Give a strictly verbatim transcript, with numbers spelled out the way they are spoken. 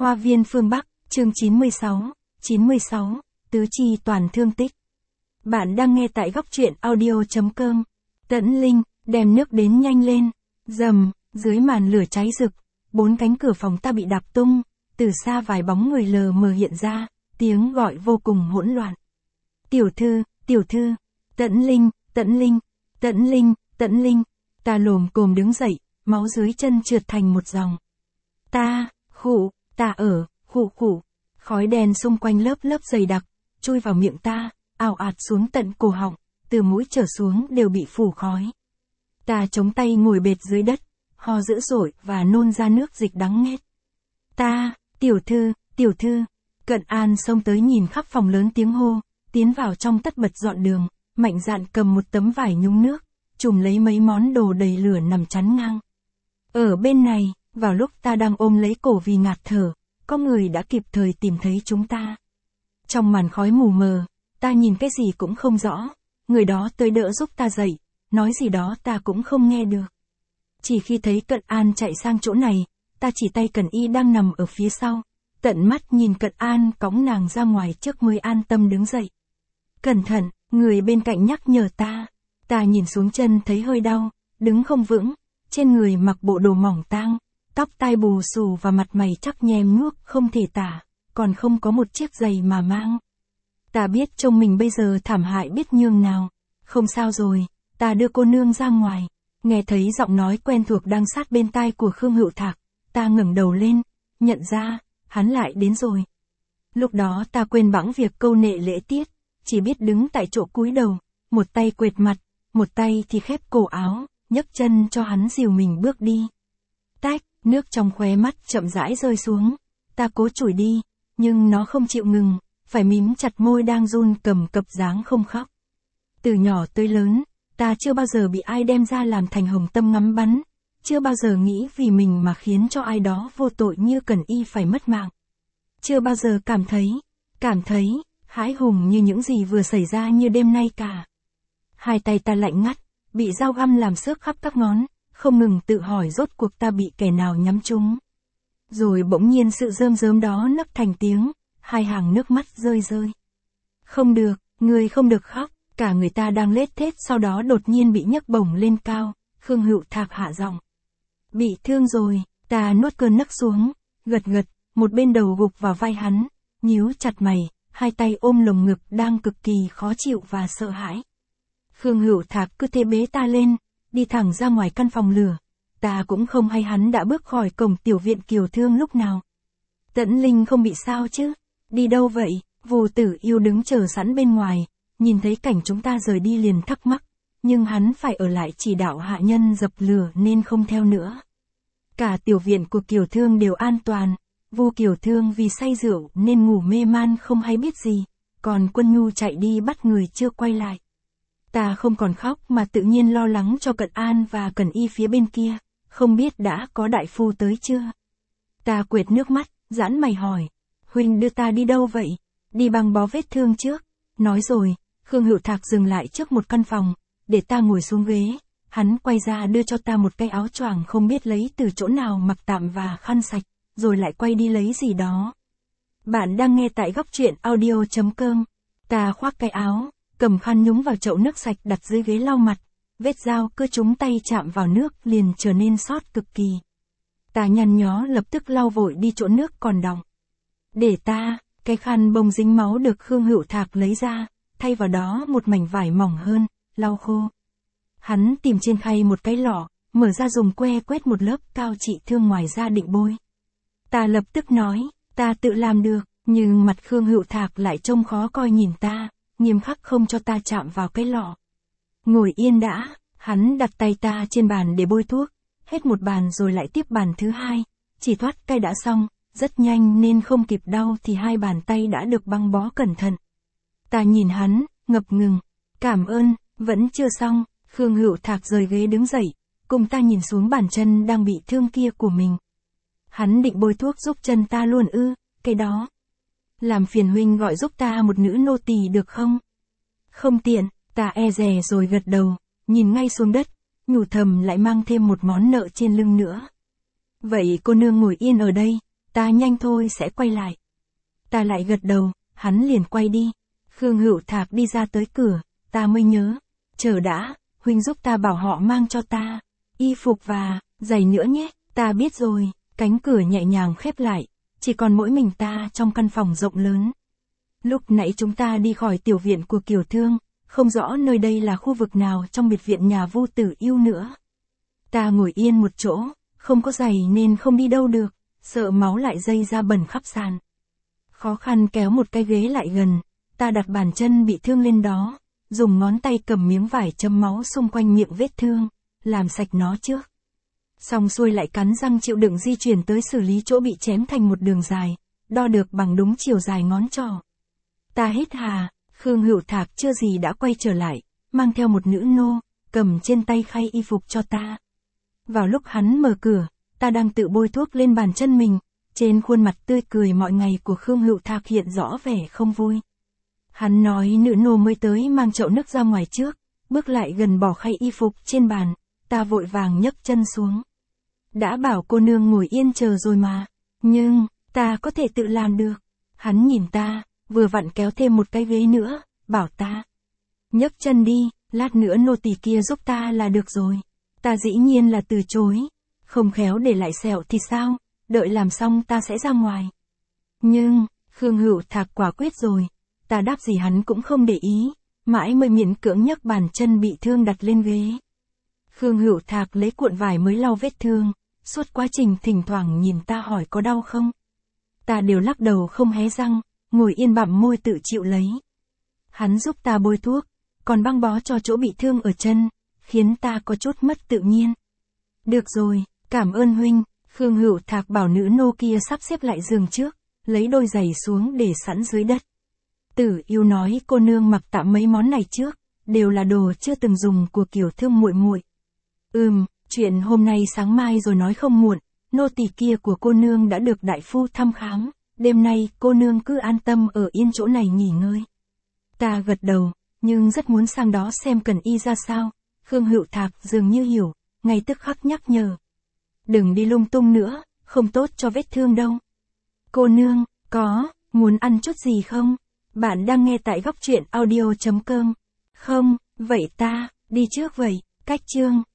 Hoa viên phương Bắc, chương chín mươi sáu, chín mươi sáu, tứ chi toàn thương tích. Bạn đang nghe tại góc truyện audio chấm com. Tẫn Linh, đem nước đến nhanh lên. Rầm, dưới màn lửa cháy rực, bốn cánh cửa phòng ta bị đạp tung, từ xa vài bóng người lờ mờ hiện ra, tiếng gọi vô cùng hỗn loạn. Tiểu thư, tiểu thư, Tẫn Linh, Tẫn Linh, Tẫn Linh, Tẫn Linh. Ta lồm cồm đứng dậy, máu dưới chân trượt thành một dòng. Ta, khụ, ta ở, khụ khụ. Khói đen xung quanh lớp lớp dày đặc, chui vào miệng ta, ào ạt xuống tận cổ họng, từ mũi trở xuống đều bị phủ khói. Ta chống tay ngồi bệt dưới đất, ho dữ dội và nôn ra nước dịch đắng nghét. Ta, tiểu thư, tiểu thư. Cận An xông tới nhìn khắp phòng lớn tiếng hô, tiến vào trong tất bật dọn đường, mạnh dạn cầm một tấm vải nhúng nước, trùm lấy mấy món đồ đầy lửa nằm chắn ngang. Ở bên này, vào lúc ta đang ôm lấy cổ vì ngạt thở, có người đã kịp thời tìm thấy chúng ta. Trong màn khói mù mờ, ta nhìn cái gì cũng không rõ, người đó tới đỡ giúp ta dậy, nói gì đó ta cũng không nghe được. Chỉ khi thấy Cận An chạy sang chỗ này, ta chỉ tay Cẩn Y đang nằm ở phía sau, tận mắt nhìn Cận An cõng nàng ra ngoài trước mới an tâm đứng dậy. Cẩn thận, người bên cạnh nhắc nhở ta. Ta nhìn xuống chân thấy hơi đau, đứng không vững, trên người mặc bộ đồ mỏng tang, tóc tai bù xù và mặt mày chắc nhem nhuốc không thể tả, còn không có một chiếc giày mà mang. Ta biết trông mình bây giờ thảm hại biết nhường nào. Không sao rồi, ta đưa cô nương ra ngoài, nghe thấy giọng nói quen thuộc đang sát bên tai của Khương Hữu Thạc, ta ngẩng đầu lên, nhận ra, hắn lại đến rồi. Lúc đó ta quên bẵng việc câu nệ lễ tiết, chỉ biết đứng tại chỗ cúi đầu, một tay quệt mặt, một tay thì khép cổ áo, nhấc chân cho hắn dìu mình bước đi. Tách, nước trong khóe mắt chậm rãi rơi xuống, ta cố chủi đi, nhưng nó không chịu ngừng, phải mím chặt môi đang run cầm cập dáng không khóc. Từ nhỏ tới lớn, ta chưa bao giờ bị ai đem ra làm thành hồng tâm ngắm bắn, chưa bao giờ nghĩ vì mình mà khiến cho ai đó vô tội như Cẩn Y phải mất mạng. Chưa bao giờ cảm thấy, cảm thấy, hãi hùng như những gì vừa xảy ra như đêm nay cả. Hai tay ta lạnh ngắt, bị dao găm làm xước khắp các ngón, không ngừng tự hỏi rốt cuộc ta bị kẻ nào nhắm trúng. Rồi bỗng nhiên sự rơm rớm đó nấc thành tiếng, hai hàng nước mắt rơi rơi. Không được, người không được khóc, cả người ta đang lết thết sau đó đột nhiên bị nhấc bổng lên cao, Khương Hữu Thạc hạ giọng. Bị thương rồi, ta nuốt cơn nấc xuống, gật gật, một bên đầu gục vào vai hắn, nhíu chặt mày, hai tay ôm lồng ngực đang cực kỳ khó chịu và sợ hãi. Khương Hữu Thạc cứ thế bế ta lên, đi thẳng ra ngoài căn phòng lửa. Ta cũng không hay hắn đã bước khỏi cổng tiểu viện Kiều Thương lúc nào. Tẫn Linh không bị sao chứ? Đi đâu vậy? Vô Tử Yêu đứng chờ sẵn bên ngoài, nhìn thấy cảnh chúng ta rời đi liền thắc mắc, nhưng hắn phải ở lại chỉ đạo hạ nhân dập lửa nên không theo nữa. Cả tiểu viện của Kiều Thương đều an toàn, Vu Kiều Thương vì say rượu nên ngủ mê man không hay biết gì, còn Quân Nhu chạy đi bắt người chưa quay lại. Ta không còn khóc mà tự nhiên lo lắng cho Cận An và Cẩn Y phía bên kia, không biết đã có đại phu tới chưa. Ta quệt nước mắt, giãn mày hỏi, huynh đưa ta đi đâu vậy? Đi băng bó vết thương trước. Nói rồi, Khương Hữu Thạc dừng lại trước một căn phòng, để ta ngồi xuống ghế, hắn quay ra đưa cho ta một cái áo choàng không biết lấy từ chỗ nào mặc tạm và khăn sạch, rồi lại quay đi lấy gì đó. Bạn đang nghe tại góc truyện audio chấm com. Ta khoác cái áo, cầm khăn nhúng vào chậu nước sạch đặt dưới ghế lau mặt, vết dao cứ trúng tay chạm vào nước liền trở nên xót cực kỳ. Ta nhăn nhó lập tức lau vội đi chỗ nước còn đọng. Để ta, cái khăn bông dính máu được Khương Hữu Thạc lấy ra, thay vào đó một mảnh vải mỏng hơn, lau khô. Hắn tìm trên khay một cái lọ, mở ra dùng que quét một lớp cao trị thương ngoài ra định bôi. Ta lập tức nói, ta tự làm được, nhưng mặt Khương Hữu Thạc lại trông khó coi nhìn ta, nghiêm khắc không cho ta chạm vào cái lọ. Ngồi yên đã, hắn đặt tay ta trên bàn để bôi thuốc, hết một bàn rồi lại tiếp bàn thứ hai, chỉ thoát cái đã xong, rất nhanh nên không kịp đau thì hai bàn tay đã được băng bó cẩn thận. Ta nhìn hắn, ngập ngừng, cảm ơn, vẫn chưa xong, Khương Hữu Thạc rời ghế đứng dậy, cùng ta nhìn xuống bàn chân đang bị thương kia của mình. Hắn định bôi thuốc giúp chân ta luôn ư, cái đó. Làm phiền huynh gọi giúp ta một nữ nô tỳ được không? Không tiện, ta e dè rồi gật đầu, nhìn ngay xuống đất, nhủ thầm lại mang thêm một món nợ trên lưng nữa. Vậy cô nương ngồi yên ở đây, ta nhanh thôi sẽ quay lại. Ta lại gật đầu, hắn liền quay đi. Khương Hữu Thạc đi ra tới cửa, ta mới nhớ. Chờ đã, huynh giúp ta bảo họ mang cho ta y phục và giày nữa nhé. Ta biết rồi, cánh cửa nhẹ nhàng khép lại, chỉ còn mỗi mình ta trong căn phòng rộng lớn. Lúc nãy chúng ta đi khỏi tiểu viện của Kiều Thương, không rõ nơi đây là khu vực nào trong biệt viện nhà Vu Tử Yêu nữa. Ta ngồi yên một chỗ, không có giày nên không đi đâu được, sợ máu lại dây ra bẩn khắp sàn. Khó khăn kéo một cái ghế lại gần, ta đặt bàn chân bị thương lên đó, dùng ngón tay cầm miếng vải chấm máu xung quanh miệng vết thương, làm sạch nó trước. Xong xuôi lại cắn răng chịu đựng di chuyển tới xử lý chỗ bị chém thành một đường dài, đo được bằng đúng chiều dài ngón trỏ. Ta hết hà, Khương Hữu Thạc chưa gì đã quay trở lại, mang theo một nữ nô, cầm trên tay khay y phục cho ta. Vào lúc hắn mở cửa, ta đang tự bôi thuốc lên bàn chân mình, trên khuôn mặt tươi cười mọi ngày của Khương Hữu Thạc hiện rõ vẻ không vui. Hắn nói nữ nô mới tới mang chậu nước ra ngoài trước, bước lại gần bỏ khay y phục trên bàn, ta vội vàng nhấc chân xuống. Đã bảo cô nương ngồi yên chờ rồi mà, nhưng, ta có thể tự làm được. Hắn nhìn ta, vừa vặn kéo thêm một cái ghế nữa, bảo ta. Nhấc chân đi, lát nữa nô tỳ kia giúp ta là được rồi. Ta dĩ nhiên là từ chối, không khéo để lại sẹo thì sao, đợi làm xong ta sẽ ra ngoài. Nhưng, Khương Hữu Thạc quả quyết rồi, ta đáp gì hắn cũng không để ý, mãi mới miễn cưỡng nhấc bàn chân bị thương đặt lên ghế. Khương Hữu Thạc lấy cuộn vải mới lau vết thương, suốt quá trình thỉnh thoảng nhìn ta hỏi có đau không. Ta đều lắc đầu không hé răng, ngồi yên bặm môi tự chịu lấy. Hắn giúp ta bôi thuốc, còn băng bó cho chỗ bị thương ở chân, khiến ta có chút mất tự nhiên. Được rồi, cảm ơn huynh. Khương Hữu Thạc bảo nữ nô kia sắp xếp lại giường trước, lấy đôi giày xuống để sẵn dưới đất. Tử Yêu nói cô nương mặc tạm mấy món này trước, đều là đồ chưa từng dùng của Kiều Thương muội muội. Ừm, chuyện hôm nay sáng mai rồi nói không muộn, nô tỳ kia của cô nương đã được đại phu thăm khám, đêm nay cô nương cứ an tâm ở yên chỗ này nghỉ ngơi. Ta gật đầu, nhưng rất muốn sang đó xem cần y ra sao. Khương Hữu Thạc dường như hiểu, ngay tức khắc nhắc nhở. Đừng đi lung tung nữa, không tốt cho vết thương đâu. Cô nương, có, muốn ăn chút gì không? Bạn đang nghe tại góc truyện audio chấm com. Không, vậy ta, đi trước vậy, cách chương.